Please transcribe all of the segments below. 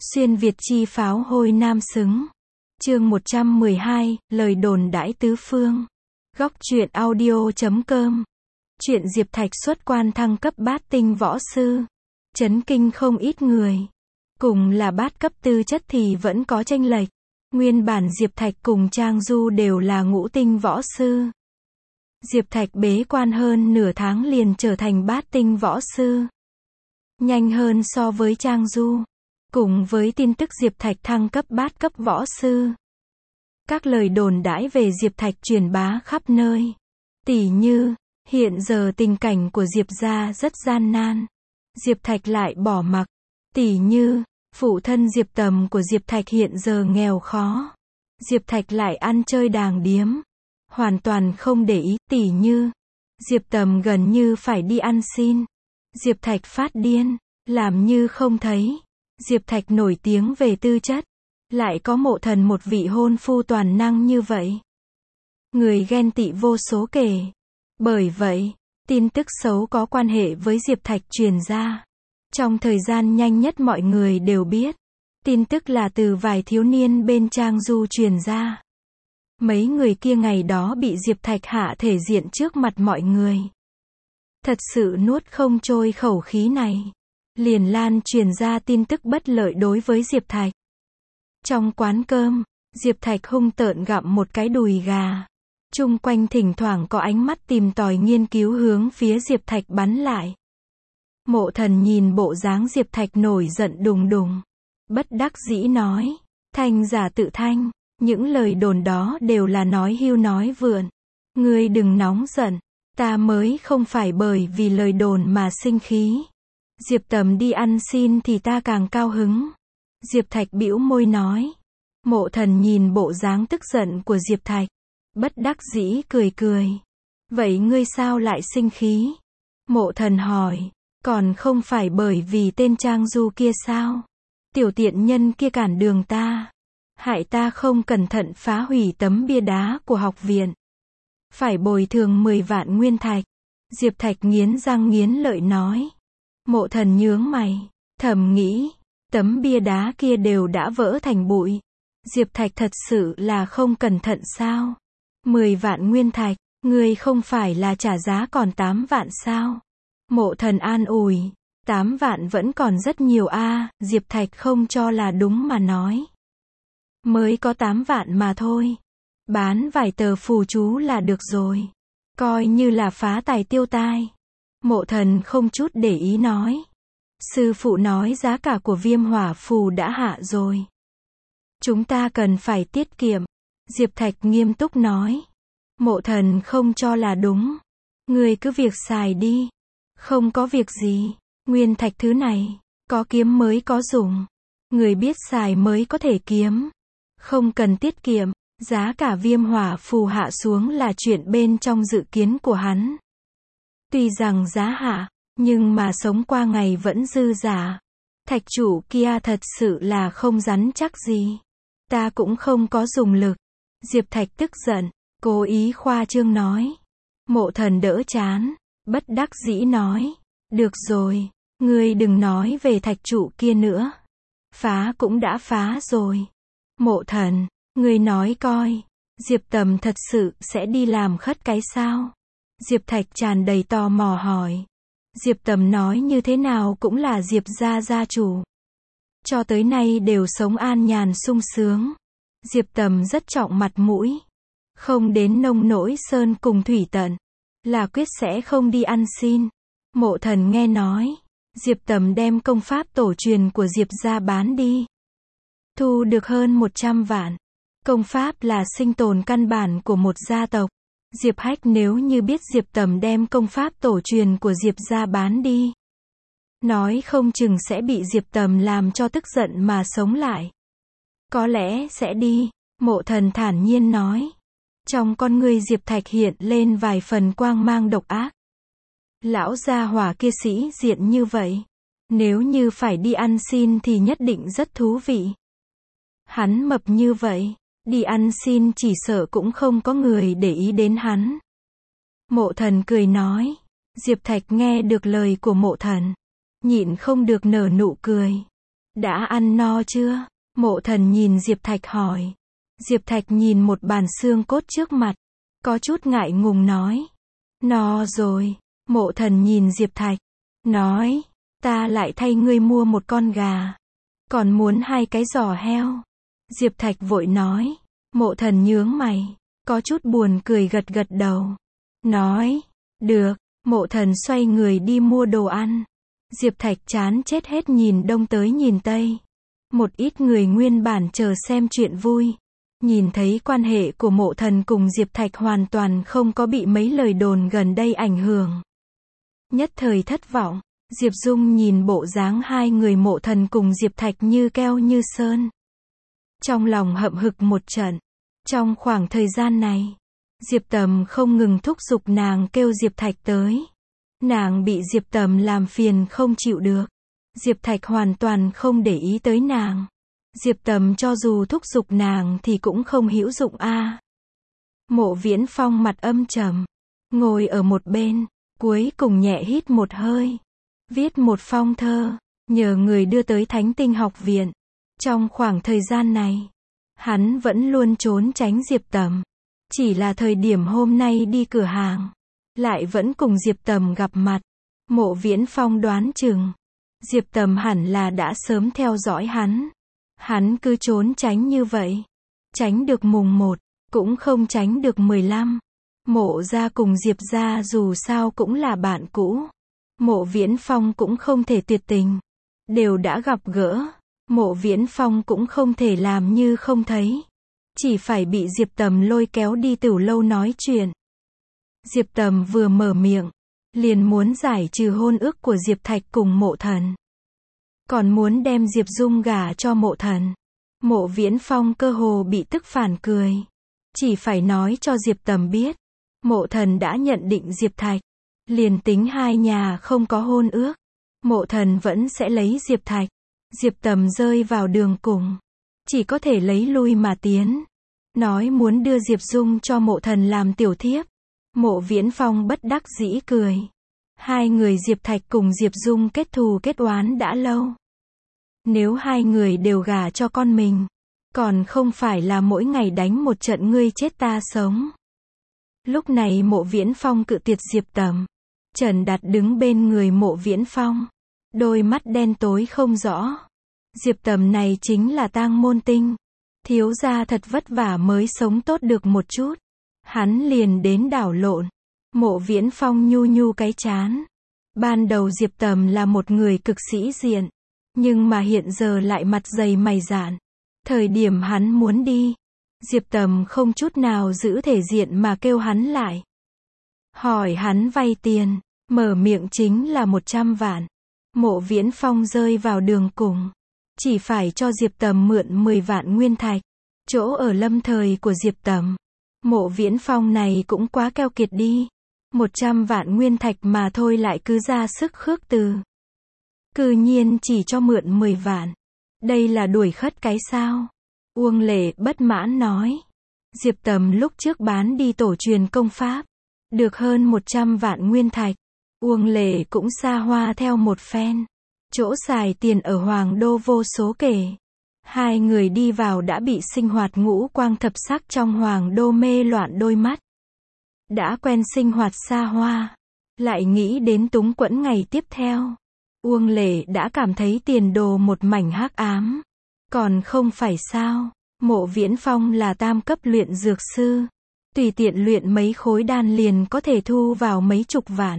Xuyên Việt chi pháo hôi nam xứng. Chương 112, lời đồn đãi tứ phương. Góc truyện audio.com. Chuyện Diệp Thạch xuất quan thăng cấp bát tinh võ sư. Chấn kinh không ít người. Cùng là bát cấp tư chất thì vẫn có chênh lệch. Nguyên bản Diệp Thạch cùng Trang Du đều là ngũ tinh võ sư. Diệp Thạch bế quan hơn nửa tháng liền trở thành bát tinh võ sư. Nhanh hơn so với Trang Du. Cùng với tin tức Diệp Thạch thăng cấp bát cấp võ sư. Các lời đồn đãi về Diệp Thạch truyền bá khắp nơi. Tỉ như, hiện giờ tình cảnh của Diệp gia rất gian nan. Diệp Thạch lại bỏ mặc. Tỉ như, phụ thân Diệp Tầm của Diệp Thạch hiện giờ nghèo khó. Diệp Thạch lại ăn chơi đàng điếm. Hoàn toàn không để ý. Tỉ như, Diệp Tầm gần như phải đi ăn xin. Diệp Thạch phát điên, làm như không thấy. Diệp Thạch nổi tiếng về tư chất. Lại có Mộ Thần một vị hôn phu toàn năng như vậy. Người ghen tị vô số kể. Bởi vậy, tin tức xấu có quan hệ với Diệp Thạch truyền ra. Trong thời gian nhanh nhất mọi người đều biết. Tin tức là từ vài thiếu niên bên Trang Du truyền ra. Mấy người kia ngày đó bị Diệp Thạch hạ thể diện trước mặt mọi người. Thật sự nuốt không trôi khẩu khí này. Liền lan truyền ra tin tức bất lợi đối với Diệp Thạch. Trong quán cơm, Diệp Thạch hung tợn gặm một cái đùi gà. Chung quanh thỉnh thoảng có ánh mắt tìm tòi nghiên cứu hướng phía Diệp Thạch bắn lại. Mộ Thần nhìn bộ dáng Diệp Thạch nổi giận đùng đùng. Bất đắc dĩ nói, thanh giả tự thanh, những lời đồn đó đều là nói hưu nói vượn. Ngươi đừng nóng giận, ta mới không phải bởi vì lời đồn mà sinh khí. Diệp Tầm đi ăn xin thì ta càng cao hứng. Diệp Thạch bĩu môi nói. Mộ Thần nhìn bộ dáng tức giận của Diệp Thạch. Bất đắc dĩ cười cười. Vậy ngươi sao lại sinh khí? Mộ Thần hỏi. Còn không phải bởi vì tên Trang Du kia sao? Tiểu tiện nhân kia cản đường ta. Hại ta không cẩn thận phá hủy tấm bia đá của học viện. Phải bồi thường 10 vạn nguyên thạch. Diệp Thạch nghiến răng nghiến lợi nói. Mộ Thần nhướng mày, thầm nghĩ, tấm bia đá kia đều đã vỡ thành bụi. Diệp Thạch thật sự là không cẩn thận sao? 10 vạn nguyên thạch, ngươi không phải là trả giá còn 8 vạn sao? Mộ Thần an ủi, 8 vạn vẫn còn rất nhiều a. Diệp Thạch không cho là đúng mà nói. Mới có 8 vạn mà thôi. Bán vài tờ phù chú là được rồi. Coi như là phá tài tiêu tai. Mộ Thần không chút để ý nói. Sư phụ nói giá cả của viêm hỏa phù đã hạ rồi. Chúng ta cần phải tiết kiệm. Diệp Thạch nghiêm túc nói. Mộ Thần không cho là đúng. Ngươi cứ việc xài đi. Không có việc gì. Nguyên thạch thứ này, có kiếm mới có dùng. Người biết xài mới có thể kiếm. Không cần tiết kiệm. Giá cả viêm hỏa phù hạ xuống là chuyện bên trong dự kiến của hắn. Tuy rằng giá hạ, nhưng mà sống qua ngày vẫn dư giả. Thạch chủ kia thật sự là không rắn chắc gì. Ta cũng không có dùng lực. Diệp Thạch tức giận, cố ý khoa trương nói. Mộ Thần đỡ chán, bất đắc dĩ nói. Được rồi, ngươi đừng nói về thạch chủ kia nữa. Phá cũng đã phá rồi. Mộ Thần, ngươi nói coi, Diệp Tầm thật sự sẽ đi làm khất cái sao? Diệp Thạch tràn đầy tò mò hỏi. Diệp Tầm nói như thế nào cũng là Diệp gia gia chủ. Cho tới nay đều sống an nhàn sung sướng. Diệp Tầm rất trọng mặt mũi. Không đến nông nỗi sơn cùng thủy tận. Là quyết sẽ không đi ăn xin. Mộ Thần nghe nói. Diệp Tầm đem công pháp tổ truyền của Diệp gia bán đi. Thu được hơn 100 vạn. Công pháp là sinh tồn căn bản của một gia tộc. Diệp Hách nếu như biết Diệp Tầm đem công pháp tổ truyền của Diệp gia bán đi. Nói không chừng sẽ bị Diệp Tầm làm cho tức giận mà sống lại. Có lẽ sẽ đi, Mộ Thần thản nhiên nói. Trong con ngươi Diệp Thạch hiện lên vài phần quang mang độc ác. Lão gia hỏa kia sĩ diện như vậy. Nếu như phải đi ăn xin thì nhất định rất thú vị. Hắn mập như vậy. Đi ăn xin chỉ sợ cũng không có người để ý đến hắn. Mộ Thần cười nói. Diệp Thạch nghe được lời của Mộ Thần. Nhịn không được nở nụ cười. Đã ăn no chưa? Mộ Thần nhìn Diệp Thạch hỏi. Diệp Thạch nhìn một bàn xương cốt trước mặt, có chút ngại ngùng nói. No rồi. Mộ Thần nhìn Diệp Thạch, nói, ta lại thay ngươi mua một con gà, còn muốn 2 cái giò heo. Diệp Thạch vội nói. Mộ Thần nhướng mày, có chút buồn cười gật gật đầu, nói, được. Mộ Thần xoay người đi mua đồ ăn. Diệp Thạch chán chết hết nhìn đông tới nhìn tây. Một ít người nguyên bản chờ xem chuyện vui, nhìn thấy quan hệ của Mộ Thần cùng Diệp Thạch hoàn toàn không có bị mấy lời đồn gần đây ảnh hưởng, nhất thời thất vọng. Diệp Dung nhìn bộ dáng hai người Mộ Thần cùng Diệp Thạch như keo như sơn, trong lòng hậm hực một trận. Trong khoảng thời gian này, Diệp Tầm không ngừng thúc giục nàng kêu Diệp Thạch tới. Nàng bị Diệp Tầm làm phiền không chịu được. Diệp Thạch hoàn toàn không để ý tới nàng. Diệp Tầm cho dù thúc giục nàng thì cũng không hữu dụng a. Mộ Viễn Phong mặt âm trầm, ngồi ở một bên, cuối cùng nhẹ hít một hơi, viết một phong thơ, nhờ người đưa tới Thánh Tinh học viện. Trong khoảng thời gian này, hắn vẫn luôn trốn tránh Diệp Tầm. Chỉ là thời điểm hôm nay đi cửa hàng, lại vẫn cùng Diệp Tầm gặp mặt. Mộ Viễn Phong đoán chừng, Diệp Tầm hẳn là đã sớm theo dõi hắn. Hắn cứ trốn tránh như vậy, tránh được mùng 1, cũng không tránh được 15. Mộ gia cùng Diệp gia dù sao cũng là bạn cũ. Mộ Viễn Phong cũng không thể tuyệt tình. Đều đã gặp gỡ, Mộ Viễn Phong cũng không thể làm như không thấy. Chỉ phải bị Diệp Tầm lôi kéo đi tửu lâu nói chuyện. Diệp Tầm vừa mở miệng, liền muốn giải trừ hôn ước của Diệp Thạch cùng Mộ Thần, còn muốn đem Diệp Dung gả cho Mộ Thần. Mộ Viễn Phong cơ hồ bị tức phản cười. Chỉ phải nói cho Diệp Tầm biết, Mộ Thần đã nhận định Diệp Thạch, liền tính hai nhà không có hôn ước, Mộ Thần vẫn sẽ lấy Diệp Thạch. Diệp Tầm rơi vào đường cùng, chỉ có thể lấy lui mà tiến. Nói muốn đưa Diệp Dung cho Mộ Thần làm tiểu thiếp. Mộ Viễn Phong bất đắc dĩ cười. Hai người Diệp Thạch cùng Diệp Dung kết thù kết oán đã lâu. Nếu hai người đều gả cho con mình, còn không phải là mỗi ngày đánh một trận ngươi chết ta sống. Lúc này Mộ Viễn Phong cự tuyệt Diệp Tầm. Trần Đạt đứng bên người Mộ Viễn Phong, đôi mắt đen tối không rõ. Diệp Tầm này chính là tang môn tinh, thiếu gia thật vất vả mới sống tốt được một chút, hắn liền đến đảo lộn. Mộ Viễn Phong nhu nhu cái chán. Ban đầu Diệp Tầm là một người cực sĩ diện, nhưng mà hiện giờ lại mặt dày mày dạn. Thời điểm hắn muốn đi, Diệp Tầm không chút nào giữ thể diện mà kêu hắn lại. Hỏi hắn vay tiền, mở miệng chính là 100 vạn. Mộ Viễn Phong rơi vào đường cùng, chỉ phải cho Diệp Tầm mượn 10 vạn nguyên thạch, chỗ ở lâm thời của Diệp Tầm. Mộ Viễn Phong này cũng quá keo kiệt đi. 100 vạn nguyên thạch mà thôi lại cứ ra sức khước từ. Cư nhiên chỉ cho mượn 10 vạn. Đây là đuổi khất cái sao? Uông Lệ bất mãn nói. Diệp Tầm lúc trước bán đi tổ truyền công pháp, được hơn 100 vạn nguyên thạch. Uông Lệ cũng xa hoa theo một phen. Chỗ xài tiền ở Hoàng Đô vô số kể. Hai người đi vào đã bị sinh hoạt ngũ quang thập sắc trong Hoàng Đô mê loạn đôi mắt. Đã quen sinh hoạt xa hoa, lại nghĩ đến túng quẫn ngày tiếp theo. Uông Lệ đã cảm thấy tiền đồ một mảnh hắc ám. Còn không phải sao, Mộ Viễn Phong là tam cấp luyện dược sư. Tùy tiện luyện mấy khối đan liền có thể thu vào mấy chục vạn.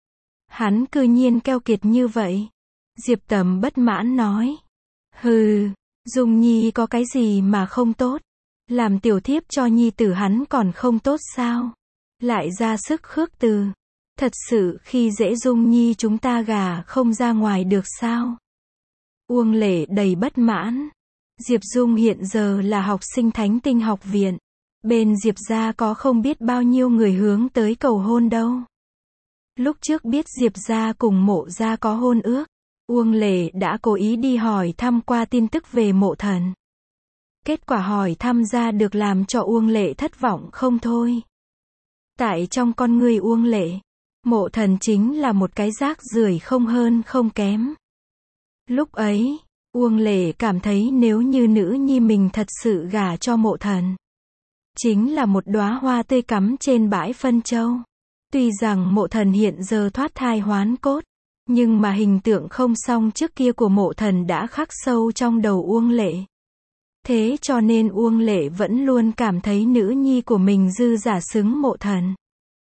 Hắn cư nhiên keo kiệt như vậy. Diệp Tầm bất mãn nói. Hừ, Dung Nhi có cái gì mà không tốt? Làm tiểu thiếp cho nhi tử hắn còn không tốt sao? Lại ra sức khước từ. Thật sự khi dễ Dung Nhi chúng ta gả không ra ngoài được sao? Uông Lệ đầy bất mãn. Diệp Dung hiện giờ là học sinh Thánh Tinh học viện. Bên Diệp gia có không biết bao nhiêu người hướng tới cầu hôn đâu. Lúc trước biết Diệp gia cùng Mộ gia có hôn ước, Uông Lệ đã cố ý đi hỏi thăm qua tin tức về Mộ Thần. Kết quả hỏi thăm ra được làm cho Uông Lệ thất vọng không thôi. Tại trong con người Uông Lệ, Mộ Thần chính là một cái rác rưởi không hơn không kém. Lúc ấy, Uông Lệ cảm thấy nếu như nữ nhi mình thật sự gả cho Mộ Thần, chính là một đóa hoa tươi cắm trên bãi phân châu. Tuy rằng Mộ Thần hiện giờ thoát thai hoán cốt, nhưng mà hình tượng không xong trước kia của Mộ Thần đã khắc sâu trong đầu Uông Lệ. Thế cho nên Uông Lệ vẫn luôn cảm thấy nữ nhi của mình dư giả xứng Mộ Thần.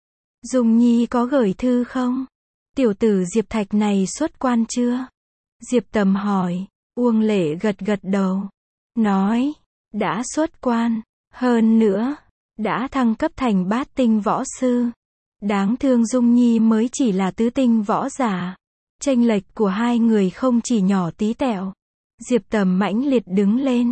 Dung Nhi có gửi thư không? Tiểu tử Diệp Thạch này xuất quan chưa? Diệp Tầm hỏi. Uông Lệ gật gật đầu. Nói, đã xuất quan. Hơn nữa, đã thăng cấp thành bát tinh võ sư. Đáng thương Dung Nhi mới chỉ là tứ tinh võ giả. Chênh lệch của hai người không chỉ nhỏ tí tẹo. Diệp Tầm mãnh liệt đứng lên.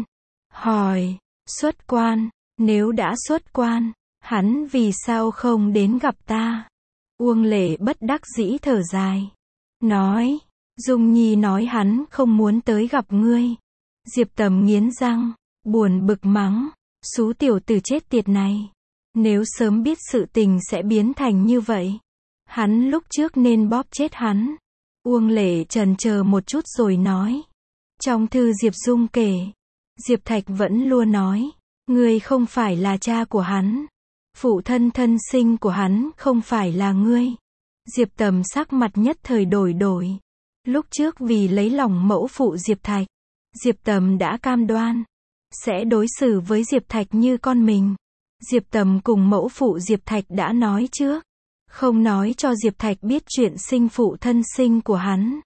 Hỏi, xuất quan, nếu đã xuất quan, hắn vì sao không đến gặp ta? Uông Lệ bất đắc dĩ thở dài. Nói, Dung Nhi nói hắn không muốn tới gặp ngươi. Diệp Tầm nghiến răng, buồn bực mắng, xú tiểu tử chết tiệt này. Nếu sớm biết sự tình sẽ biến thành như vậy, hắn lúc trước nên bóp chết hắn. Uông Lệ chần chờ một chút rồi nói. Trong thư Diệp Dung kể, Diệp Thạch vẫn luôn nói, ngươi không phải là cha của hắn. Phụ thân thân sinh của hắn không phải là ngươi. Diệp Tầm sắc mặt nhất thời đổi. Lúc trước vì lấy lòng mẫu phụ Diệp Thạch, Diệp Tầm đã cam đoan sẽ đối xử với Diệp Thạch như con mình. Diệp Tầm cùng mẫu phụ Diệp Thạch đã nói trước, không nói cho Diệp Thạch biết chuyện sinh phụ thân sinh của hắn.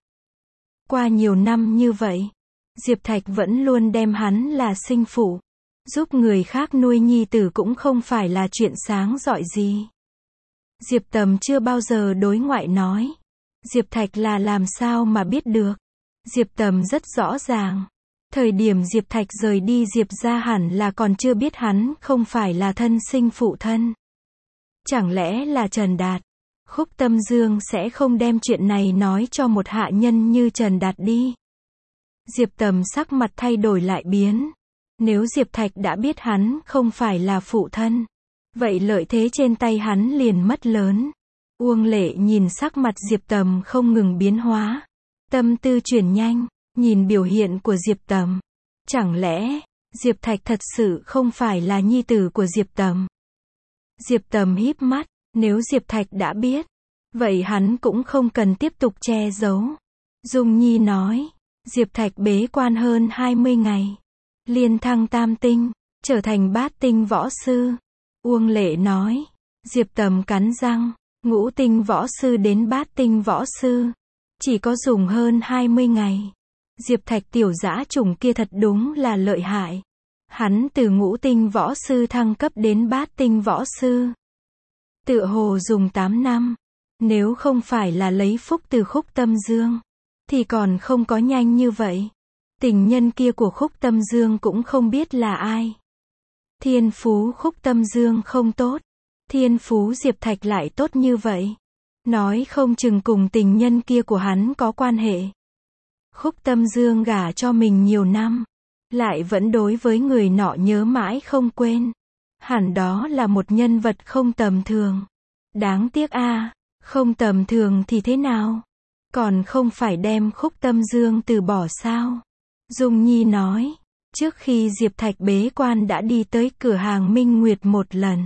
Qua nhiều năm như vậy, Diệp Thạch vẫn luôn đem hắn là sinh phụ. Giúp người khác nuôi nhi tử cũng không phải là chuyện sáng rọi gì. Diệp Tầm chưa bao giờ đối ngoại nói. Diệp Thạch là làm sao mà biết được. Diệp Tầm rất rõ ràng. Thời điểm Diệp Thạch rời đi Diệp ra hẳn là còn chưa biết hắn không phải là thân sinh phụ thân. Chẳng lẽ là Trần Đạt? Khúc Tâm Dương sẽ không đem chuyện này nói cho một hạ nhân như Trần Đạt đi. Diệp Tầm sắc mặt thay đổi lại biến. Nếu Diệp Thạch đã biết hắn không phải là phụ thân, vậy lợi thế trên tay hắn liền mất lớn. Uông Lệ nhìn sắc mặt Diệp Tầm không ngừng biến hóa. Tâm tư chuyển nhanh, nhìn biểu hiện của Diệp Tầm. Chẳng lẽ, Diệp Thạch thật sự không phải là nhi tử của Diệp Tầm? Diệp Tầm híp mắt, nếu Diệp Thạch đã biết, vậy hắn cũng không cần tiếp tục che giấu. Dung Nhi nói, Diệp Thạch bế quan hơn 20 ngày. Liên thăng tam tinh, trở thành bát tinh võ sư. Uông Lệ nói. Diệp Tầm cắn răng, ngũ tinh võ sư đến bát tinh võ sư, chỉ có dùng hơn 20 ngày. Diệp Thạch tiểu dã chủng kia thật đúng là lợi hại. Hắn từ ngũ tinh võ sư thăng cấp đến bát tinh võ sư, tựa hồ dùng 8 năm. Nếu không phải là lấy phúc từ Khúc Tâm Dương, thì còn không có nhanh như vậy. Tình nhân kia của Khúc Tâm Dương cũng không biết là ai. Thiên phú Khúc Tâm Dương không tốt, thiên phú Diệp Thạch lại tốt như vậy. Nói không chừng cùng tình nhân kia của hắn có quan hệ. Khúc Tâm Dương gả cho mình nhiều năm, lại vẫn đối với người nọ nhớ mãi không quên. Hẳn đó là một nhân vật không tầm thường. Đáng tiếc a, không tầm thường thì thế nào? Còn không phải đem Khúc Tâm Dương từ bỏ sao? Dung Nhi nói, trước khi Diệp Thạch bế quan đã đi tới cửa hàng Minh Nguyệt một lần.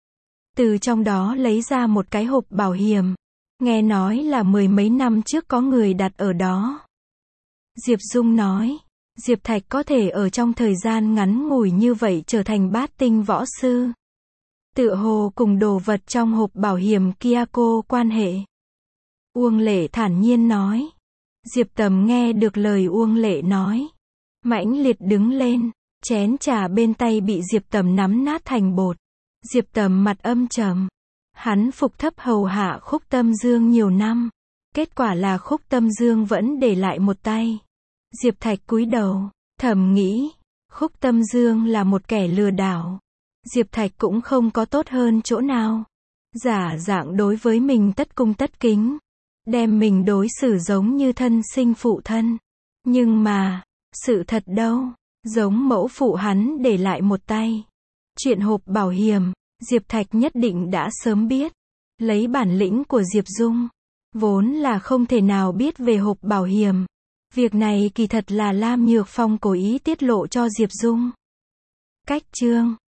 Từ trong đó lấy ra một cái hộp bảo hiểm. Nghe nói là 10 mấy năm trước có người đặt ở đó. Diệp Dung nói, Diệp Thạch có thể ở trong thời gian ngắn ngủi như vậy trở thành bát tinh võ sư. Tựa hồ cùng đồ vật trong hộp bảo hiểm kia cô quan hệ. Uông Lệ thản nhiên nói. Diệp Tầm nghe được lời Uông Lệ nói, mãnh liệt đứng lên, chén trà bên tay bị Diệp Tầm nắm nát thành bột. Diệp Tầm mặt âm trầm. Hắn phục thấp hầu hạ Khúc Tâm Dương nhiều năm. Kết quả là Khúc Tâm Dương vẫn để lại một tay. Diệp Thạch cúi đầu, thầm nghĩ, Khúc Tâm Dương là một kẻ lừa đảo. Diệp Thạch cũng không có tốt hơn chỗ nào. Giả dạng đối với mình tất cung tất kính, đem mình đối xử giống như thân sinh phụ thân. Nhưng mà, sự thật đâu, giống mẫu phụ hắn để lại một tay. Chuyện hộp bảo hiểm, Diệp Thạch nhất định đã sớm biết. Lấy bản lĩnh của Diệp Dung, vốn là không thể nào biết về hộp bảo hiểm. Việc này kỳ thật là Lam Nhược Phong cố ý tiết lộ cho Diệp Dung. Cách chương